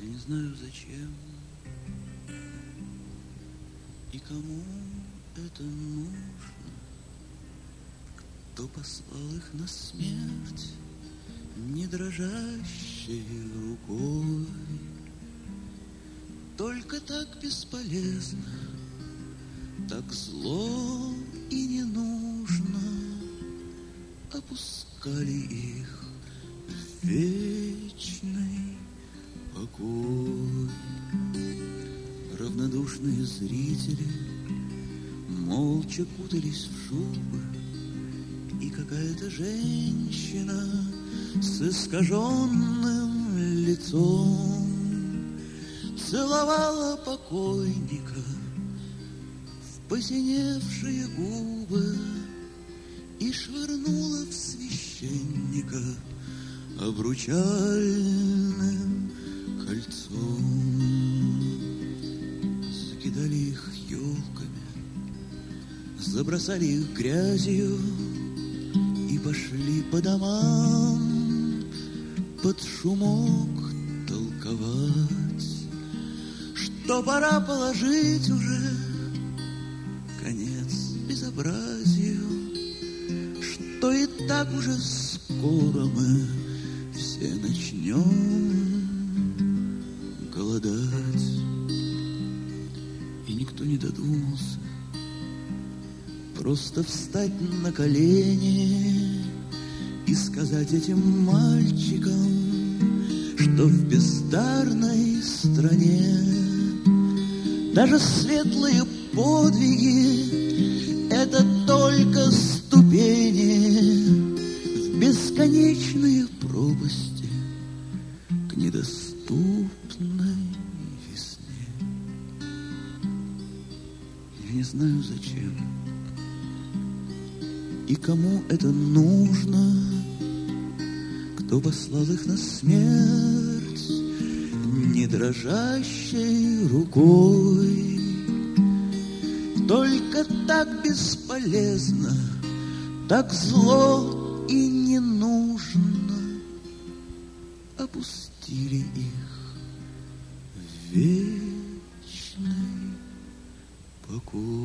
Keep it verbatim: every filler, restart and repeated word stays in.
Я не знаю, зачем и кому это нужно, кто послал их на смерть не дрожащей рукой. Только так бесполезно, так зло и не нужно опускали их в вечный покой. Равнодушные зрители молча кутались в шубы, и какая-то женщина с искаженным лицом целовала покойника в посиневшие губы и швырнула в священника обручальным кольцом. Закидали их елками, забросали их грязью и пошли по домам под шумок толковать, что пора положить уже конец безобразию, что и так уже скоро мы все начнем голодать. И никто не додумался просто встать на колени и сказать этим мальчикам, что в бездарной стране даже светлые подвиги — это только ступени в бесконечные пропасти к недоступной весне. Я не знаю, зачем и кому это нужно, кто послал их на смерть не дрожащей рукой. Только так бесполезно, так зло и не нужно опустили их в вечный покой.